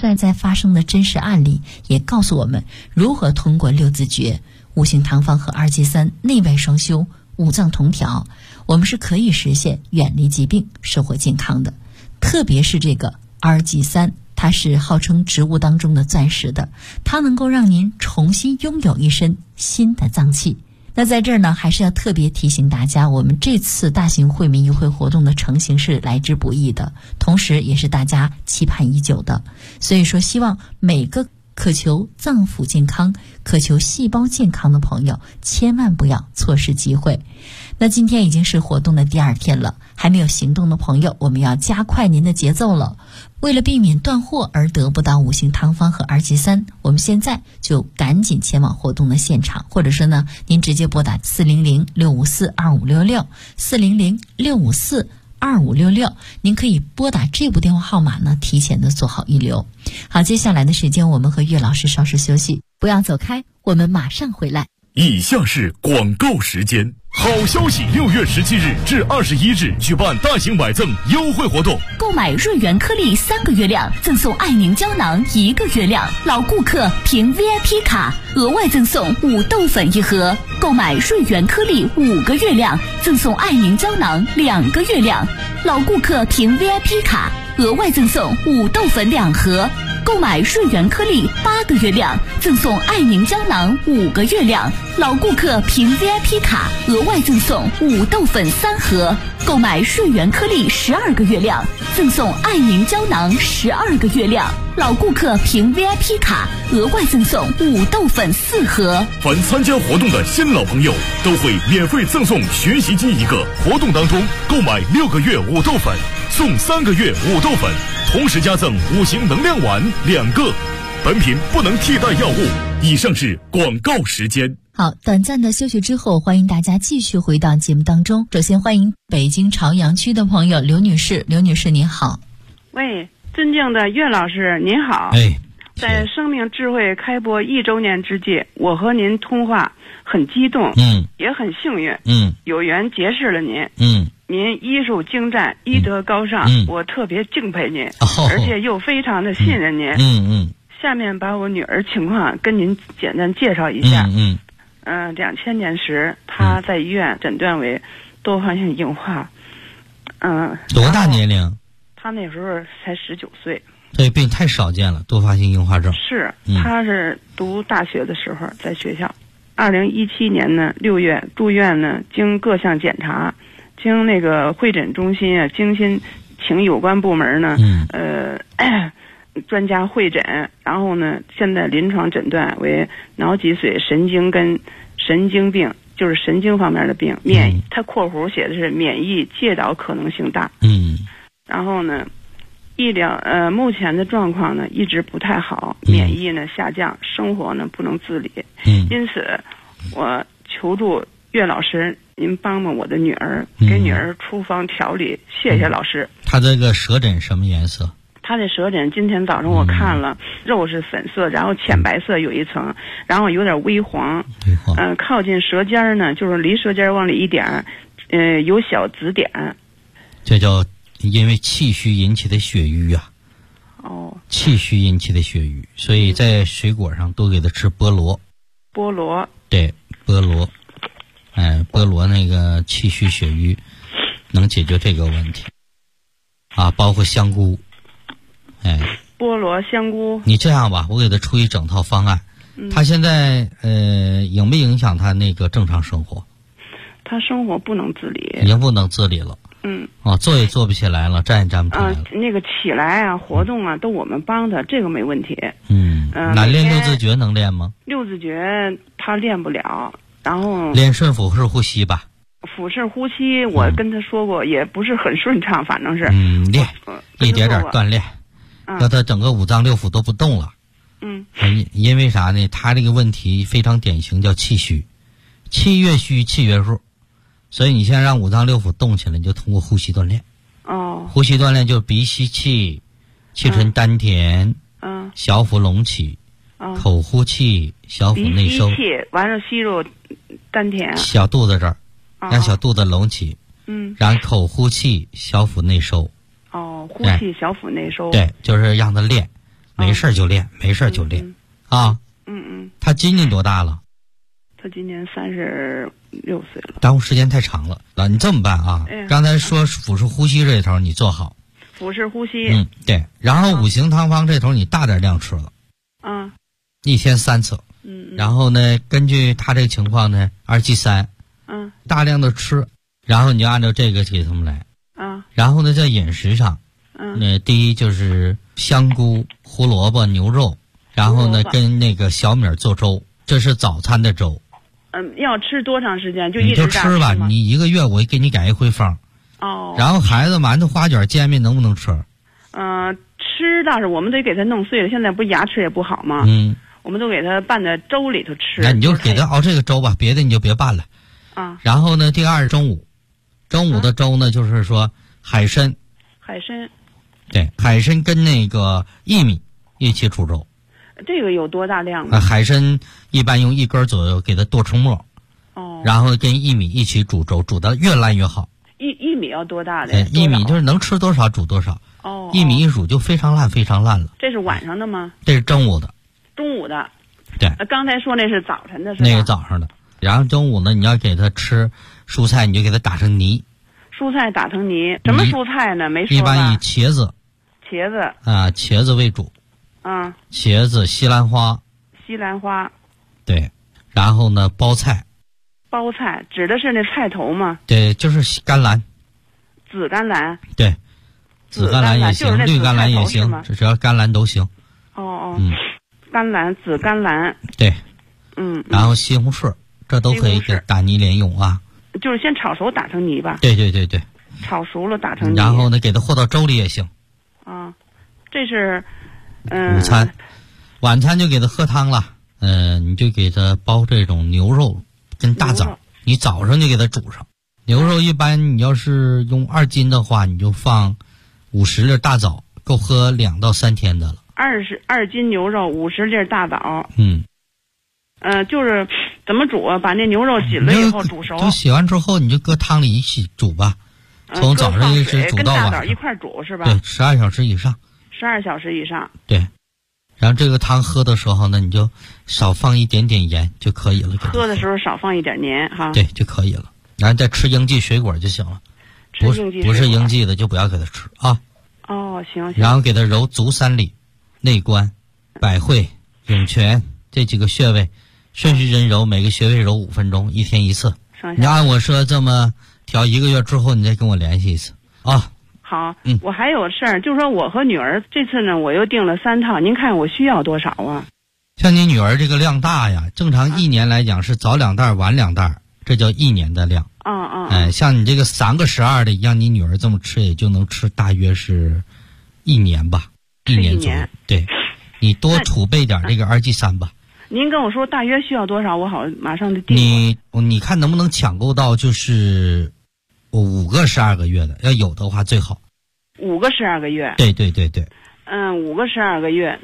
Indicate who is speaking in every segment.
Speaker 1: 在在发生的真实案例，也告诉我们如何通过六字诀、五行堂方和2忌3内外双修、五脏同调，我们是可以实现远离疾病、生活健康的。特别是这个2忌3，它是号称植物当中的钻石的，它能够让您重新拥有一身新的脏器。那在这儿呢，还是要特别提醒大家，我们这次大型惠民优惠活动的成型是来之不易的，同时也是大家期盼已久的。所以说，希望每个渴求脏腑健康、渴求细胞健康的朋友，千万不要错失机会。那今天已经是活动的第2天了，还没有行动的朋友，我们要加快您的节奏了。为了避免断货而得不到五行汤方和2忌3，我们现在就赶紧前往活动的现场，或者是呢，您直接拨打400-654-2566 400-654-2566，您可以拨打这部电话号码呢，提前的做好预留。好，接下来的时间我们和岳老师稍事休息，不要走开，我们马上回来。
Speaker 2: 以下是广告时间。好消息！6月17日至21日举办大型买赠优惠活动，
Speaker 3: 购买瑞元颗粒3个月亮，赠送爱宁胶囊1个月亮，老顾客凭 VIP 卡额外赠送5豆粉1盒；购买瑞元颗粒5个月亮，赠送爱宁胶囊2个月亮，老顾客凭 VIP 卡额外赠送5豆粉2盒；购买瑞元颗粒8个月亮，赠送爱宁胶囊5个月亮，老顾客凭 VIP 卡额外赠送5豆粉3盒；购买瑞元颗粒12个月亮，赠送爱宁胶囊12个月亮，老顾客凭 VIP 卡额外赠送5豆粉4盒。
Speaker 2: 凡参加活动的新老朋友都会免费赠送学习机1个。活动当中购买6个月5豆粉送3个月5豆粉，同时加赠5行能量丸2个。本品不能替代药物。以上是广告时间。
Speaker 1: 好，短暂的休息之后，欢迎大家继续回到节目当中。首先欢迎北京朝阳区的朋友刘女士。刘女士您好。
Speaker 4: 喂，尊敬的岳老师您好。在生命智慧开播1周年之际，我和您通话很激动，也很幸运，有缘结识了您，您医术精湛，医德高尚，我特别敬佩您，而且又非常的信任您，下面把我女儿情况跟您简单介绍一下。2000年时，她在医院诊断为多发性硬化。
Speaker 5: 多大年龄？
Speaker 4: 她那时候才19岁。
Speaker 5: 这病太少见了，多发性硬化症。
Speaker 4: 是，她是读大学的时候在学校。2017年呢6月住院呢，经各项检查，经那个会诊中心啊，精心请有关部门呢，专家会诊，然后呢，现在临床诊断为脑脊髓神经跟神经病，就是神经方面的病，它括弧写的是免疫介导可能性大。然后呢，医疗目前的状况呢一直不太好，免疫呢下降，生活呢不能自理。因此我求助岳老师，您帮帮我的女儿，给女儿出方调理，谢谢老师。
Speaker 5: 她这个舌诊什么颜色？
Speaker 4: 她的舌诊今天早上我看了，肉是粉色，然后浅白色有一层，然后有点微黄，靠近舌尖呢，就是离舌尖往里一点，有小紫点。
Speaker 5: 这叫因为气虚引起的血瘀啊。气虚引起的血瘀，所以在水果上多给她吃菠萝。
Speaker 4: 菠萝。
Speaker 5: 对，菠萝。菠萝那个气虚血瘀能解决这个问题啊，包括香菇。
Speaker 4: 菠萝香菇。
Speaker 5: 你这样吧，我给他出一整套方案。他现在影不影响他那个正常生活？
Speaker 4: 他生活不能自理，
Speaker 5: 已经不能自理了。坐也坐不起来了，站也站不起来了。
Speaker 4: 那个起来啊，活动啊，都我们帮他，这个没问题。
Speaker 5: 那练六字诀能练吗？
Speaker 4: 六字诀他练不了，然后
Speaker 5: 练顺腹式呼吸吧。
Speaker 4: 腹式呼吸我跟他说过，也不是很顺畅，反正是
Speaker 5: 练一点点锻炼。让他整个五脏六腑都不动了。因为啥呢？他这个问题非常典型，叫气虚，气越虚气越弱，所以你现在让五脏六腑动起来，你就通过呼吸锻炼。呼吸锻炼就是鼻吸气，气沉丹田，小腹隆起，口呼气，小腹内收。
Speaker 4: 鼻吸气，完了吸入丹田，
Speaker 5: 小肚子这儿，让小肚子隆起。然后口呼气，小腹内收。
Speaker 4: 呼气小腹内收。
Speaker 5: 对，就是让他练， 没事就练，没事就练啊。他今年多大了？
Speaker 4: 他今年36岁了。
Speaker 5: 耽误时间太长了。你这么办啊？刚才说腹式呼吸这头你做好。
Speaker 4: 腹式呼吸。
Speaker 5: 对。然后五行汤方这头你大点量吃了。1天3次。然后呢，根据他这个情况呢，2G3。大量的吃，然后你就按照这个给他们来。然后呢，在饮食上，第一就是香菇、胡萝卜、牛肉，然后呢跟那个小米做粥，这是早餐的粥。
Speaker 4: 要吃多长时间？
Speaker 5: 你就吃吧，你1个月我给你改一回方。然后孩子馒头、花卷、煎饼能不能吃？
Speaker 4: 吃倒是我们得给他弄碎了，现在不是牙齿也不好吗？我们都给他拌在粥里头吃。
Speaker 5: 那你就给他熬这个粥吧，别的你就别拌了。然后呢，第二是中午的粥呢，就是说海参。对，海参跟那个薏米一起煮粥。
Speaker 4: 这个有多大量呢？
Speaker 5: 海参一般用1根左右给它剁成末。然后跟薏米一起煮粥，煮得越烂越好。
Speaker 4: 薏米要多大的？
Speaker 5: 薏米就是能吃多少煮多少。薏米一煮就非常烂非常烂了。
Speaker 4: 这是晚上的吗？
Speaker 5: 这是中午的。
Speaker 4: 中午的。
Speaker 5: 对。
Speaker 4: 刚才说那是早晨的是吧？
Speaker 5: 那个早上的。然后中午呢，你要给他吃蔬菜，你就给他打成泥。
Speaker 4: 蔬菜打成泥，什么蔬菜呢？没说吧。
Speaker 5: 一般以茄子茄子为主。茄子、西兰花。对。然后呢，包菜
Speaker 4: 指的是那菜头吗？
Speaker 5: 对，就是甘蓝。
Speaker 4: 紫甘蓝。
Speaker 5: 对。紫甘蓝也行，绿甘蓝也行，只要甘蓝都行。
Speaker 4: 甘蓝、紫甘蓝。
Speaker 5: 对。然后西红柿。这都可以给打泥连用啊，
Speaker 4: 就是先炒熟打成泥吧。
Speaker 5: 对，
Speaker 4: 炒熟了打成泥。
Speaker 5: 然后呢，给它和到粥里也行。
Speaker 4: 这是
Speaker 5: 午餐，晚餐就给它喝汤了。你就给它煲这种牛肉跟大枣，你早上就给它煮上。牛肉一般你要是用2斤的话，你就放50粒大枣，够喝2到3天的了。
Speaker 4: 2斤牛肉50粒大枣。就是怎么煮啊？把那牛肉洗了以后煮熟。
Speaker 5: 就洗完之后，你就搁汤里一起煮吧。从早上一直煮到晚上。跟大枣
Speaker 4: 一块煮是吧？
Speaker 5: 对，12小时以上。
Speaker 4: 12小时以上。
Speaker 5: 对。然后这个汤喝的时候呢，你就少放一点点盐就可以了。
Speaker 4: 喝的时候少放一点盐哈。
Speaker 5: 对，就可以了。然后再吃应季水果就行了。不是应季的就不要给他吃啊。
Speaker 4: 行。
Speaker 5: 然后给他揉足3里、内关、百会、涌泉这几个穴位。顺时针揉，每个穴位揉5分钟，1天1次。你按我说这么调1个月之后，你再跟我联系一次啊。
Speaker 4: 好，我还有事儿，就是说我和女儿这次呢，我又订了3套，您看我需要多少啊？
Speaker 5: 像你女儿这个量大呀，正常1年来讲是早2袋晚2袋，这叫1年的量。像你这个3个12的，让你女儿这么吃，也就能吃大约是1年吧，1年左右。对，你多储备点这个2G3吧。
Speaker 4: 您跟我说大约需要多少，我好马上就订。
Speaker 5: 你看能不能抢购到就是5个12个月的，要有的话最好。
Speaker 4: 5个12个月。
Speaker 5: 对。
Speaker 4: 5个12个月。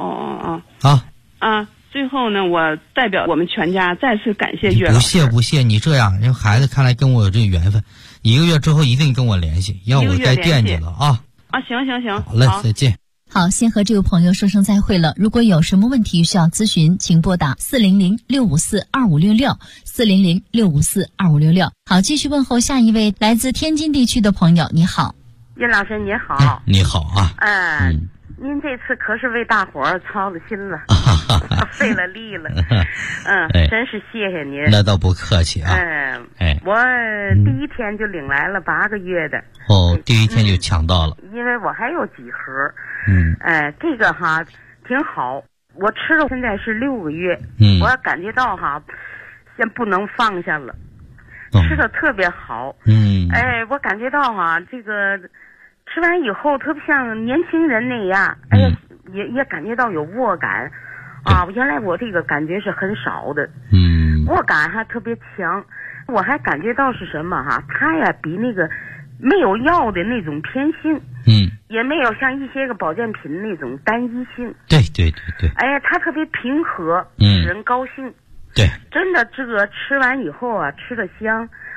Speaker 4: 最后呢，我代表我们全家再次感谢岳老师。
Speaker 5: 不谢，你这样，因为孩子看来跟我有这个缘分，1个月之后一定跟我联系，要我该惦记了啊。
Speaker 4: 行。
Speaker 5: 好嘞，再见。
Speaker 1: 好，先和这位朋友说声再会了。如果有什么问题需要咨询，请拨打400-654-2566 400-654-2566。好，继续问候下一位来自天津地区的朋友。你好，
Speaker 6: 岳老师，你好。
Speaker 5: 你好啊。
Speaker 6: 您这次可是为大伙儿操了心了，费了力了。真是谢谢您。
Speaker 5: 那倒不客气啊。
Speaker 6: 我第1天就领来了8个月的。
Speaker 5: 第1天就抢到了。
Speaker 6: 因为我还有几盒。这个哈挺好，我吃了现在是6个月。我感觉到哈，先不能放下了，吃的特别好。我感觉到哈，这个吃完以后特别像年轻人那样。也感觉到有握感啊。原来我这个感觉是很少的。握感还特别强。我还感觉到是什么哈？它呀比那个没有药的那种偏性。也没有像一些个保健品那种单一性。
Speaker 5: 对。
Speaker 6: 它特别平和，使人高兴。
Speaker 5: 对，
Speaker 6: 真的这个吃完以后啊，吃得香。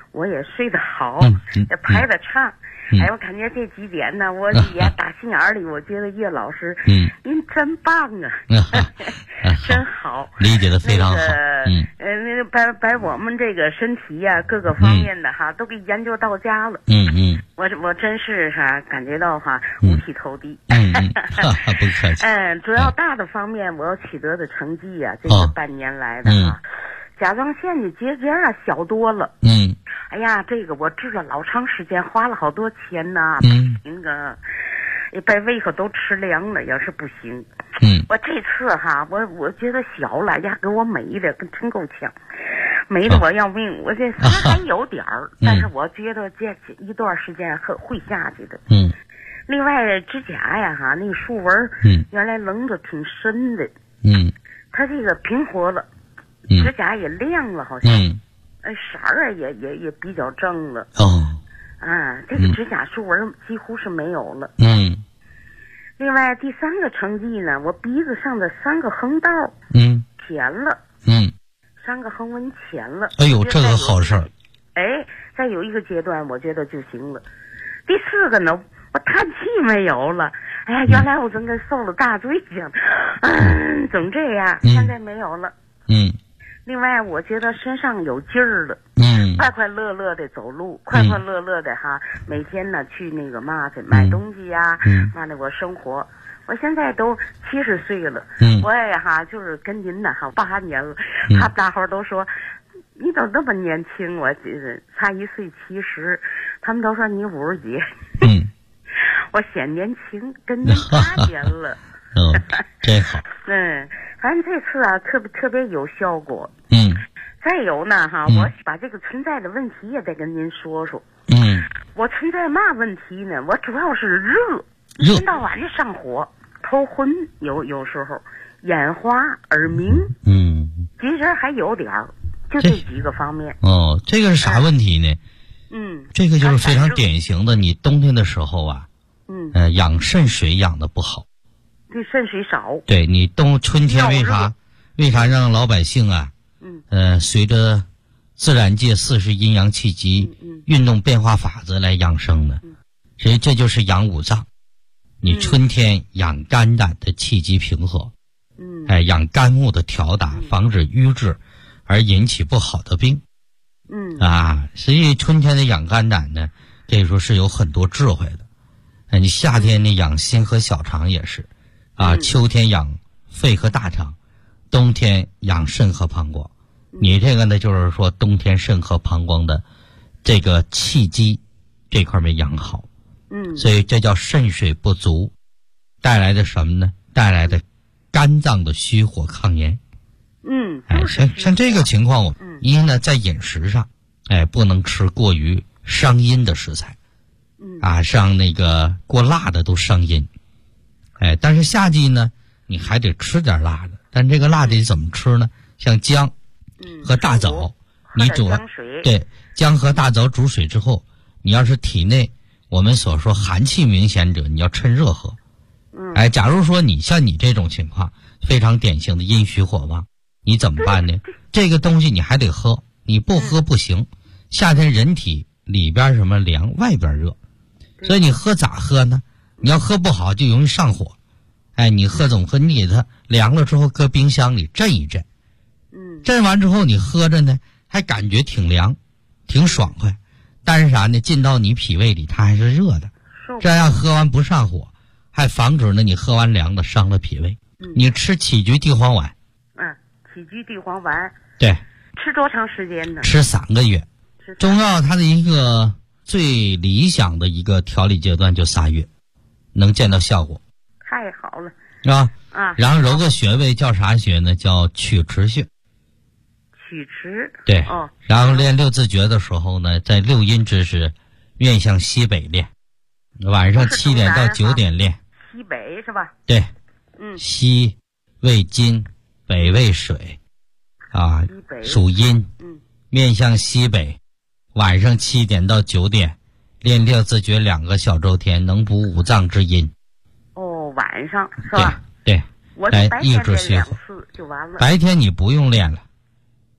Speaker 6: 我也睡得好，也排得畅。哎，我感觉这几点呢，我也打心眼里，我觉得叶老师，您真棒啊，真好，
Speaker 5: 理解的非常好。
Speaker 6: 把我们这个身体呀，各个方面的哈，都给研究到家了。我真是哈，感觉到哈，五体投地。
Speaker 5: 不客气。
Speaker 6: 主要大的方面，我要取得的成绩呀，这是半年来的哈。甲状腺的结节啊，小多了。哎呀，这个我治了老长时间，花了好多钱呐。那个，把胃口都吃凉了，要是不行。我这次哈，我觉得小了呀，给我美的跟真够呛，美的我要命。我这还有点儿，但是我觉得这一段时间会下去的。另外指甲呀哈，那个竖纹，原来棱着挺深的。它这个平活了，指甲也亮了，好像。色儿也比较正了。这个指甲竖纹几乎是没有了。另外第三个成绩呢，我鼻子上的3个横道填了。3个横纹填了。
Speaker 5: 哎呦，这个好事儿。
Speaker 6: 再有一个阶段，我觉得就行了。第4个呢，我叹气没有了。哎呀，原来我真跟受了大罪一样，总这样，现在没有了。另外，我觉得身上有劲儿了，快快乐乐的走路，快快乐乐的哈，每天呢去那个去买东西呀，我生活。我现在都70岁了，我也哈就是跟您呢哈8年了，他们大伙都说你怎么那么年轻，我差1岁70，他们都说你50几，我显年轻，跟您8年了。
Speaker 5: 真好。
Speaker 6: 反正这次啊，特别有效果。再有呢哈，我把这个存在的问题也得跟您说说。我存在嘛问题呢？我主要是热，一天到晚的上火，头昏，有时候眼花、耳鸣。其实还有点儿，就这几个方面。
Speaker 5: 这个是啥问题呢？这个就是非常典型的，你冬天的时候啊，养肾水养的不好。
Speaker 6: 对，肾水少。
Speaker 5: 对，你春天为啥让老百姓啊，随着自然界40阴阳气机运动变化法则来养生呢？所以这就是养五脏。你春天养肝胆的气机平和，养肝木的调达，防止瘀滞而引起不好的病。所以春天的养肝胆呢，这时候是有很多智慧的。你夏天呢养心和小肠也是。秋天养肺和大肠，冬天养肾和膀胱。你这个呢，就是说冬天肾和膀胱的这个气机这块没养好。所以这叫肾水不足，带来的什么呢？带来的肝脏的虚火抗炎。像这个情况，一呢在饮食上，不能吃过于伤阴的食材。像那个过辣的都伤阴。但是夏季呢，你还得吃点辣的，但这个辣的怎么吃呢？像姜和大枣，你煮对姜和大枣煮水之后，你要是体内我们所说寒气明显者，你要趁热喝。假如说你像你这种情况，非常典型的阴虚火旺，你怎么办呢？这个东西你还得喝，你不喝不行。夏天人体里边什么凉，外边热，所以你喝咋喝呢？你要喝不好就容易上火。你喝总喝，你给它凉了之后搁冰箱里镇一镇。镇完之后你喝着呢，还感觉挺凉，挺爽快。但是啥呢？进到你脾胃里它还是热的，这样喝完不上火，还防止呢你喝完凉的伤了脾胃。你吃杞菊地黄丸。
Speaker 6: 杞菊地黄丸。
Speaker 5: 对。
Speaker 6: 吃多长时间呢？
Speaker 5: 吃3个月。中药它的一个最理想的一个调理阶段就3月。能见到效果，
Speaker 6: 太好了，
Speaker 5: 是吧？然后揉个穴位叫啥穴呢？叫曲池穴。
Speaker 6: 曲池。
Speaker 5: 对。然后练6字诀的时候呢，在6阴之时，面向西北练，晚上7点到9点练。
Speaker 6: 西北是吧？
Speaker 5: 对。西为金，北为水，属阴。面向西北，晚上7点到9点。练6字诀2个小周天，能补5脏之阴。
Speaker 6: 晚上是吧？
Speaker 5: 对。
Speaker 6: 我白天练2次就完了。
Speaker 5: 白天你不用练了。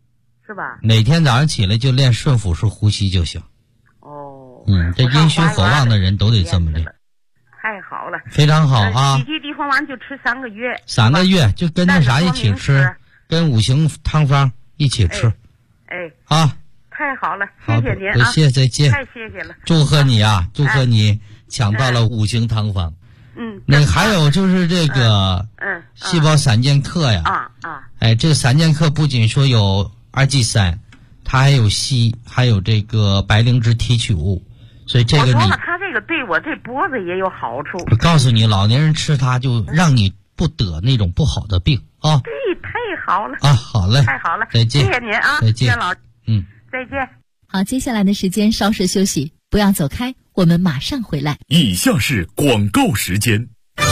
Speaker 6: 是吧？
Speaker 5: 每天早上起来就练顺腹式呼吸就行。
Speaker 6: 哦。
Speaker 5: 这阴虚火旺的人都得这么练。
Speaker 6: 太好了。
Speaker 5: 非常好啊。
Speaker 6: 几剂地黄丸就吃3个月。
Speaker 5: 3个月就跟那啥一起吃，跟五行汤方一起吃。啊。
Speaker 6: 太好了，谢谢您啊！
Speaker 5: 不谢，再见。
Speaker 6: 太谢谢了。
Speaker 5: 祝贺你啊！祝贺你抢到了五行汤方。那还有就是这个细胞散健克呀。这散健克不仅说有2G3，它还有硒，还有这个白灵芝提取物，所以这个你。我说
Speaker 6: 了，它这个对我这脖子也有好处。
Speaker 5: 我告诉你，老年人吃它就让你不得那种不好的病啊。
Speaker 6: 对，太好了。
Speaker 5: 好嘞。
Speaker 6: 太好了，
Speaker 5: 再见。
Speaker 6: 谢谢您啊，
Speaker 5: 再见，
Speaker 6: 老。再见。
Speaker 1: 好，接下来的时间稍事休息，不要走开，我们马上回来。
Speaker 2: 以下是广告时间。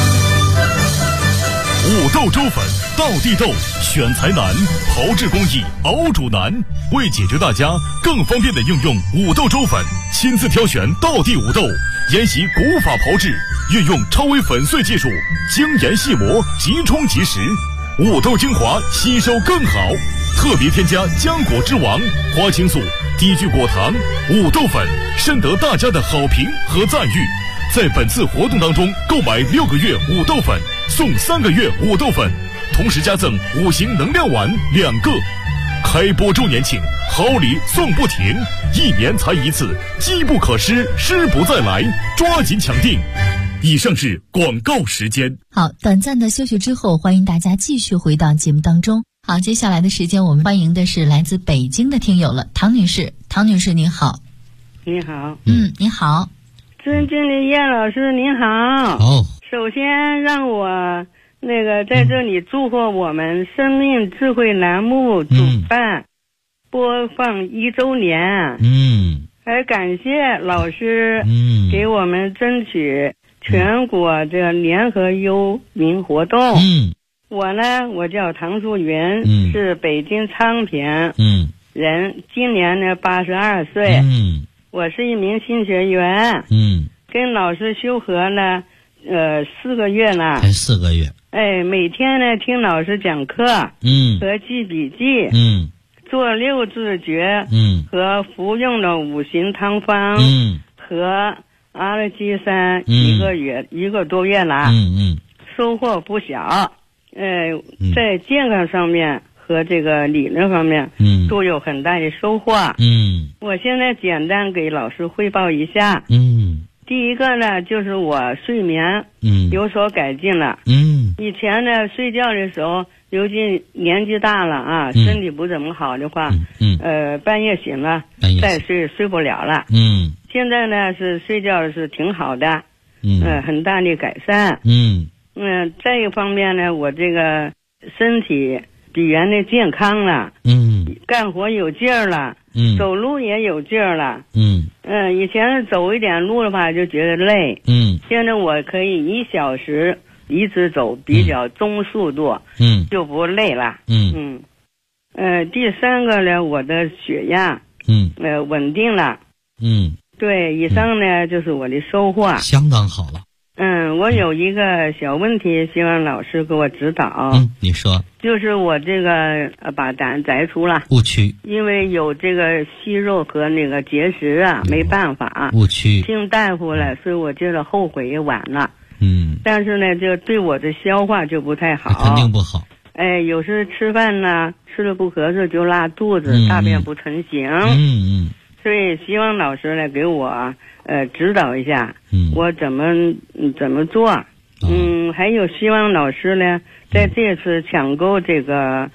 Speaker 2: 五豆粥粉，道地豆，选材难，炮制工艺，熬煮难。为解决大家更方便的应用五豆粥粉，亲自挑选道地五豆，研习古法炮制，运用超微粉碎技术，精研细磨，即冲即食。五豆精华吸收更好，特别添加浆果之王、花青素、低聚果糖、五豆粉，深得大家的好评和赞誉。在本次活动当中，购买6个月五豆粉送3个月五豆粉，同时加赠五行能量丸2个。开播周年庆，好礼送不停，1年才一次，机不可失，失不再来，抓紧抢订。以上是广告时间。
Speaker 1: 好，短暂的休息之后，欢迎大家继续回到节目当中。好，接下来的时间我们欢迎的是来自北京的听友了，唐女士。唐女士您好。
Speaker 7: 你好。
Speaker 1: 你好。
Speaker 7: 尊敬的叶老师您好。首先让我在这里祝贺我们生命智慧栏目主办播放1周年。还感谢老师给我们争取全国这联合优民活动。我叫唐素云，是北京昌平人，今年82岁。我是一名新学员。跟老师修合了4个月了。
Speaker 5: 4个月。
Speaker 7: 每天呢听老师讲课，和记笔记，做6字诀，和服用了五行汤方，和RG31个多月了，收获不小。在健康上面和这个理论方面，都有很大的收获。我现在简单给老师汇报一下。第一个呢，就是我睡眠有所改进了。以前呢睡觉的时候，尤其年纪大了啊，身体不怎么好的话，半夜醒了再睡不了了。现在呢是睡觉是挺好的，很大的改善。再一个方面呢，我这个身体比原来健康了，干活有劲儿了，走路也有劲儿了。以前走一点路的话就觉得累，现在我可以1小时一直走，比较中速度，就不累了。第三个呢，我的血压稳定了。对，以上呢就是我的收获，
Speaker 5: 相当好了。
Speaker 7: 我有一个小问题，希望老师给我指导。
Speaker 5: 你说。
Speaker 7: 就是我这个把胆摘除了，
Speaker 5: 误区，
Speaker 7: 因为有这个息肉和结石啊，没办法，
Speaker 5: 误区，
Speaker 7: 听大夫了，所以我觉得后悔也晚了。但是呢，这对我的消化就不太好，
Speaker 5: 肯定不好。
Speaker 7: 有时吃饭呢，吃了不合适就拉肚子，大便不成形。所以希望老师呢给我指导一下，我怎么做。还有希望老师呢在这次抢购这个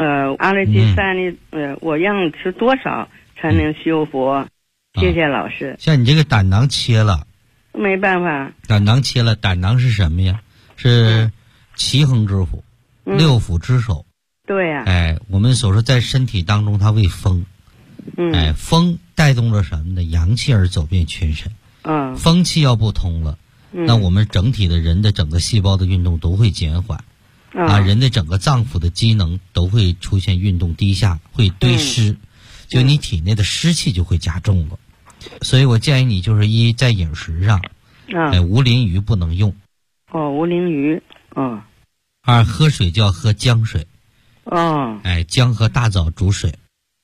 Speaker 7: RG3的我让吃多少才能修复？谢谢老师。
Speaker 5: 像你这个胆囊切了，
Speaker 7: 没办法。
Speaker 5: 胆囊切了，胆囊是什么呀？是奇恒之府，6腑之首。
Speaker 7: 对呀。
Speaker 5: 我们所说在身体当中它为风，风带动了什么呢？阳气而走遍全身。风气要不通了，那我们整体的人的整个细胞的运动都会减缓，人的整个脏腑的机能都会出现运动低下，会堆湿，就你体内的湿气就会加重了。所以我建议你就是在饮食上，无磷鱼不能用。
Speaker 7: 无磷鱼。
Speaker 5: 2喝水就要喝姜水。姜和大枣煮水。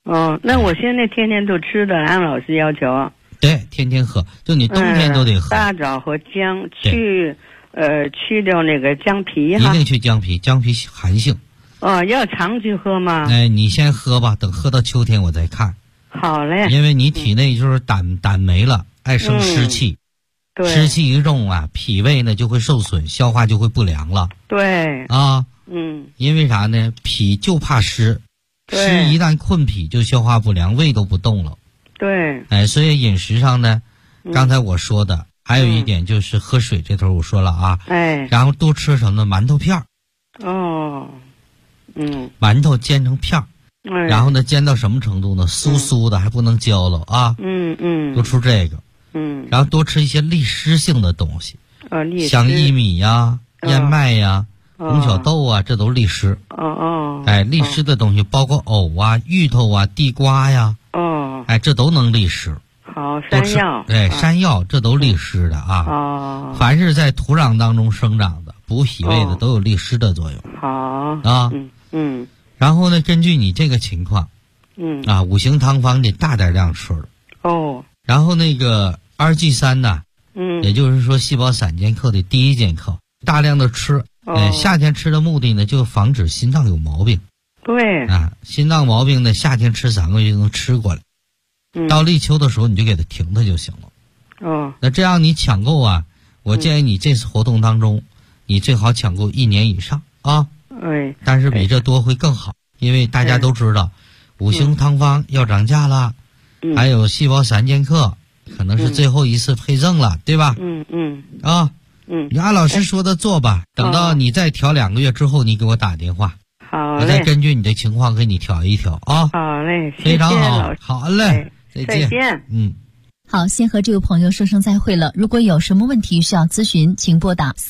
Speaker 7: 哦，那我现在天天都吃的，按老师要求。
Speaker 5: 对，天天喝，就你冬天都得喝。
Speaker 7: 大枣和姜去掉那个姜皮哈。
Speaker 5: 一定去姜皮，姜皮寒性。
Speaker 7: 哦，要长期喝吗？
Speaker 5: 哎，你先喝吧，等喝到秋天我再看。
Speaker 7: 好嘞。
Speaker 5: 因为你体内就是胆没了，爱生湿气。
Speaker 7: 对。
Speaker 5: 湿气一重啊，脾胃呢就会受损，消化就会不良了。
Speaker 7: 对。
Speaker 5: 啊。因为啥呢？脾就怕湿。湿一旦困脾就消化不良，胃都不动了。
Speaker 7: 对，
Speaker 5: 哎，所以饮食上呢，刚才我说的还有一点就是喝水这头我说了啊，然后多吃什么馒头片儿。
Speaker 7: 哦，
Speaker 5: 馒头煎成片儿，然后呢煎到什么程度呢？酥酥的还不能焦了啊。多吃这个。然后多吃一些利湿性的东西，像薏米呀、燕麦呀。红小豆啊，这都利湿。哎，利湿的东西包括藕啊、芋头啊、地瓜呀。哎，这都能利湿。
Speaker 7: 好，山药。
Speaker 5: 对，山药这都利湿的啊。凡是在土壤当中生长的、补脾胃的，都有利湿的作用。
Speaker 7: 好
Speaker 5: 啊。然后呢，根据你这个情况，五行汤方得大点量吃了。然后那个2G3呢，也就是说细胞散健克的第一健克，大量的吃。夏天吃的目的呢，就防止心脏有毛病。
Speaker 7: 对
Speaker 5: 啊，心脏毛病呢，夏天吃3个月就能吃过来。到立秋的时候你就给它停它就行了。那这样你抢购啊，我建议你这次活动当中，你最好抢购1年以上啊。但是比这多会更好，因为大家都知道，五行汤方要涨价了，还有细胞散健克可能是最后一次配赠了，对吧？你按老师说的做吧，等到你再调2个月之后，你给我打电话，
Speaker 7: 好嘞，
Speaker 5: 我再根据你的情况给你调一调啊。
Speaker 7: 好嘞，
Speaker 5: 非常好，好嘞，再
Speaker 7: 见。
Speaker 1: 好，先和这位朋友说声再会了。如果有什么问题需要咨询，请拨打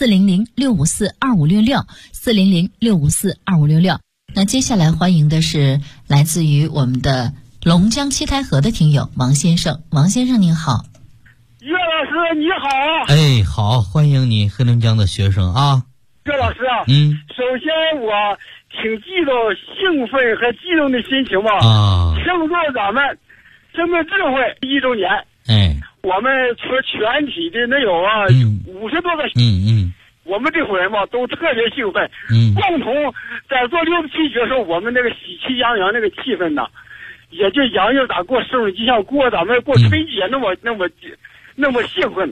Speaker 1: 400-654-2566，400-654-2566。那接下来欢迎的是来自于我们的龙江七台河的听友王先生。王先生您好。
Speaker 8: 岳老师你好。
Speaker 5: 哎，好，欢迎你，黑龙江的学生啊。
Speaker 8: 岳老师啊，首先我挺激动、兴奋和激动的心情吧。庆祝咱们生命智慧1周年。我们全体的能有50多个。我们这伙人吧都特别兴奋。共同在做6期的时候，我们那个喜气洋洋那个气氛呢，也就洋洋咋过生日，就像过咱们过春节那么兴奋。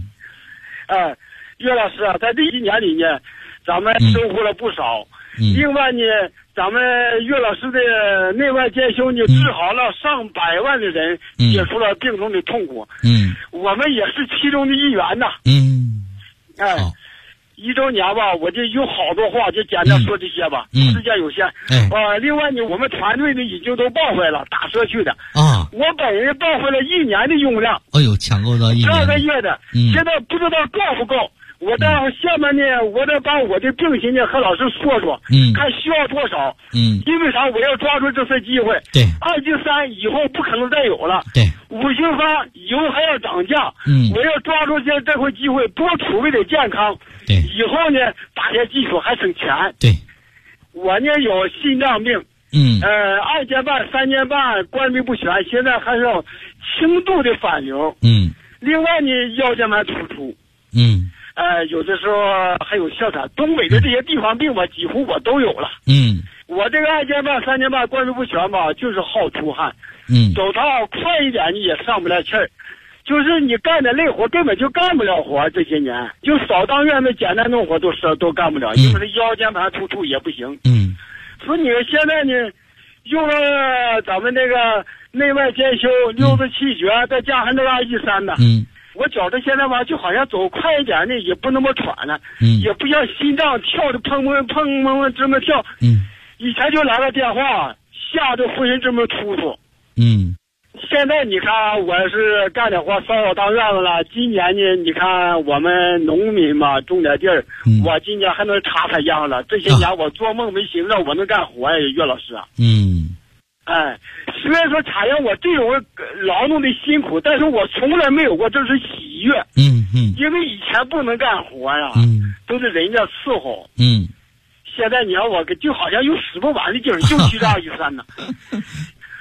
Speaker 8: 岳老师啊，在这1年里呢，咱们收获了不少。另外呢，咱们岳老师的内外兼修呢，治好了上百万的人，解除了病中的痛苦。我们也是其中的一员呐。1周年吧，我就有好多话，就简单说这些吧。时间有限。另外呢，我们团队呢已经都报回了打社区的。我本人报回了1年的用量。
Speaker 5: 抢购到1年。
Speaker 8: 12个月的，现在不知道够不够。我在下面呢，我得把我的病情呢和老师说说，看需要多少。因为啥？我要抓住这次机会。
Speaker 5: 对
Speaker 8: ，2G3以后不可能再有了。
Speaker 5: 对，
Speaker 8: 五行方以后还要涨价。我要抓住这回机会，多储备点健康。
Speaker 5: 对，
Speaker 8: 以后呢打下基础还省钱。
Speaker 5: 对，
Speaker 8: 我呢有心脏病。2年半、3年半官兵不全，现在还是轻度的反流。另外呢，腰间盘突出。有的时候还有哮喘，东北的这些地方病吧，几乎我都有了。我这个2年半、3年半官兵不全吧，就是好出汗。走道快一点你也上不来气儿，就是你干点累活根本就干不了活。这些年就扫当院的简单弄活都干不了，因为腰间盘突出也不行。所以你现在呢，用了咱们这个内外兼修6字气诀，再加上这个2G3呢。我觉得现在吧，就好像走快一点呢，也不那么喘了，也不像心脏跳的砰砰砰砰这么跳。以前就来个电话，吓得浑身这么突突。现在你看，我是干点活，扫当院子了。今年呢，你看我们农民嘛，种点地儿，我今年还能插秧了。这些年我做梦没寻思我能干活呀，岳老师啊。虽然说插秧我这种劳动的辛苦，但是我从来没有过这是喜悦。因为以前不能干活呀，都是人家伺候。现在你看我就好像有使不完的劲儿，就去这2G3呢。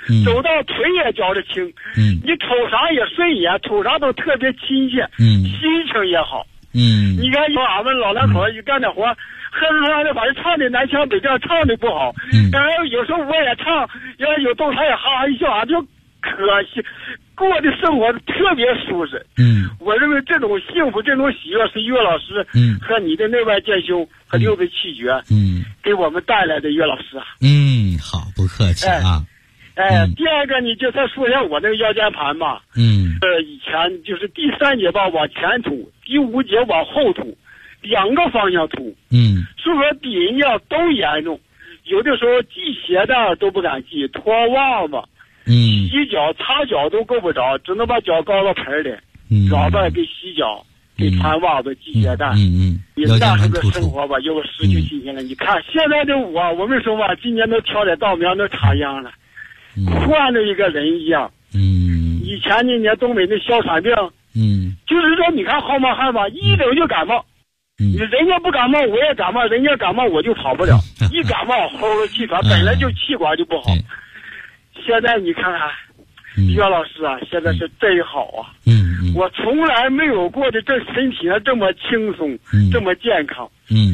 Speaker 8: 走到腿也觉着轻，你瞅啥也顺眼，瞅啥都特别亲切，心情也好。你看俺们老两口一干点活，哼哼的，反正唱的南腔北调，唱的不好。然后有时候我也唱，要有动他也哈哈一笑，就可惜。过的生活特别舒适。我认为这种幸福，这种喜悦是岳老师和你的内外健修和六字气诀给我们带来的。岳老师啊，
Speaker 5: 好，不客气啊。
Speaker 8: 第二个你就再说一下我那个腰间盘吧。以前就是第3节吧往前吐，第5节往后吐，2个方向吐。所以说低音要都严重，有的时候系鞋带都不敢系，脱袜子。洗脚擦脚都够不着，只能把脚高到盆里，老伴给洗脚，给穿袜子系鞋带。你那是个生活吧，又失去信心了。你看现在的我们说吧，今年都挑点稻苗都插秧了，换了一个人一样。以前那年东北那哮喘病，就是说你看号冒汗吧，一整就感冒。人家不感冒我也感冒，人家感冒我就跑不了，一感冒齁了气喘，本来就气管就不好。现在你看看，岳老师啊，现在是真好啊！我从来没有过的这身体上这么轻松，这么健康。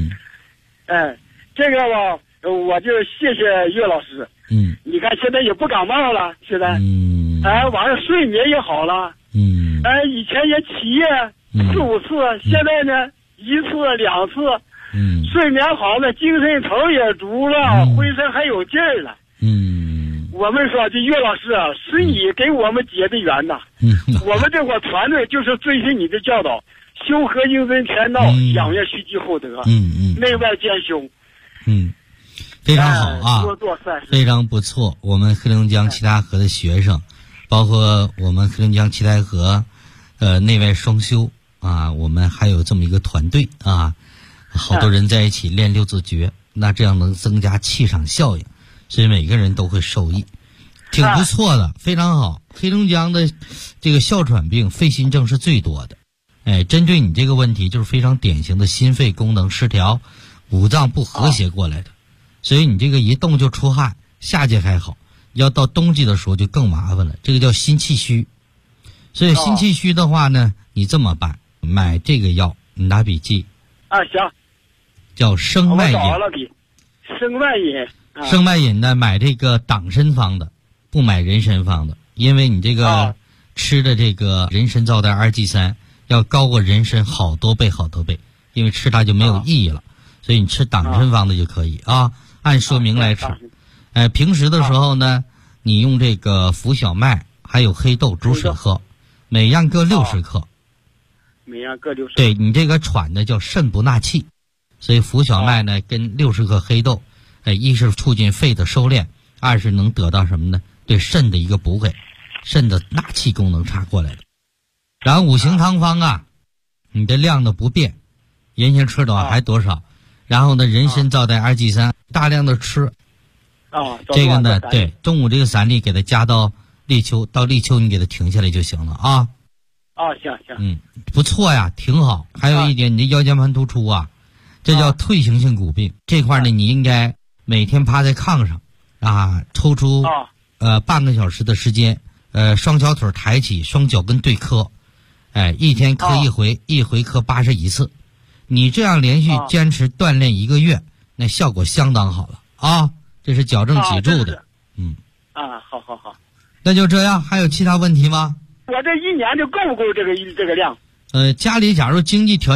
Speaker 8: 这个吧，我就谢谢岳老师。你看现在也不感冒了，现在，晚上睡眠也好了。以前也起夜4、5次，现在呢1次2次，睡眠好了，精神头也足了，浑身还有劲儿了。我们说这岳老师啊，是你给我们结的缘呐。我们这伙团队就是遵循你的教导，修和应真天道，享乐虚积厚德，内外兼修。
Speaker 5: 非常好啊，
Speaker 8: 多做善事，
Speaker 5: 非常不错。我们黑龙江七台河的学生，包括我们黑龙江七台河内外双修啊，我们还有这么一个团队啊，好多人在一起练6字诀，那这样能增加气场效应。所以每个人都会受益，挺不错的，非常好。黑龙江的这个哮喘病、肺心症是最多的。针对你这个问题，就是非常典型的心肺功能失调、五脏不和谐过来的。所以你这个一动就出汗，夏季还好，要到冬季的时候就更麻烦了。这个叫心气虚。所以心气虚的话呢，你这么办，买这个药，你拿笔记。
Speaker 8: 行。
Speaker 5: 叫生脉饮。
Speaker 8: 我找了笔，生脉饮。
Speaker 5: 生脉饮呢，买这个党参方的，不买人参方的，因为你这个吃的这个人参皂苷2G3要高过人参好多倍，因为吃它就没有意义了，所以你吃党参方的就可以啊，按说明来吃。平时的时候呢，你用这个浮小麦还有黑豆煮水喝，每样各60克。
Speaker 8: 每样各60克。
Speaker 5: 对，你这个喘的叫肾不纳气，所以浮小麦呢跟60克黑豆。一是促进肺的收敛，二是能得到什么呢？对肾的一个补给，肾的纳气功能插过来的。然后5行汤方啊，你的量的不变，原先吃的话还多少？然后呢，人参皂苷2G3大量的吃。这个呢，对，中午这个3粒给它加到立秋，到立秋你给它停下来就行了啊。
Speaker 8: 行。
Speaker 5: 不错呀，挺好。还有一点，你的腰间盘突出啊，这叫退行性骨病。这块呢，你应该每天趴在炕上啊，抽出半个小时的时间，双小腿抬起，双脚跟对磕，一天磕一回，一回磕81次。你这样连续坚持锻炼1个月，那效果相当好了啊！这是矫正脊柱的。
Speaker 8: 好。
Speaker 5: 那就这样，还有其他问题吗？
Speaker 8: 我这1年就够不够这个量？
Speaker 5: 家里假如经济条件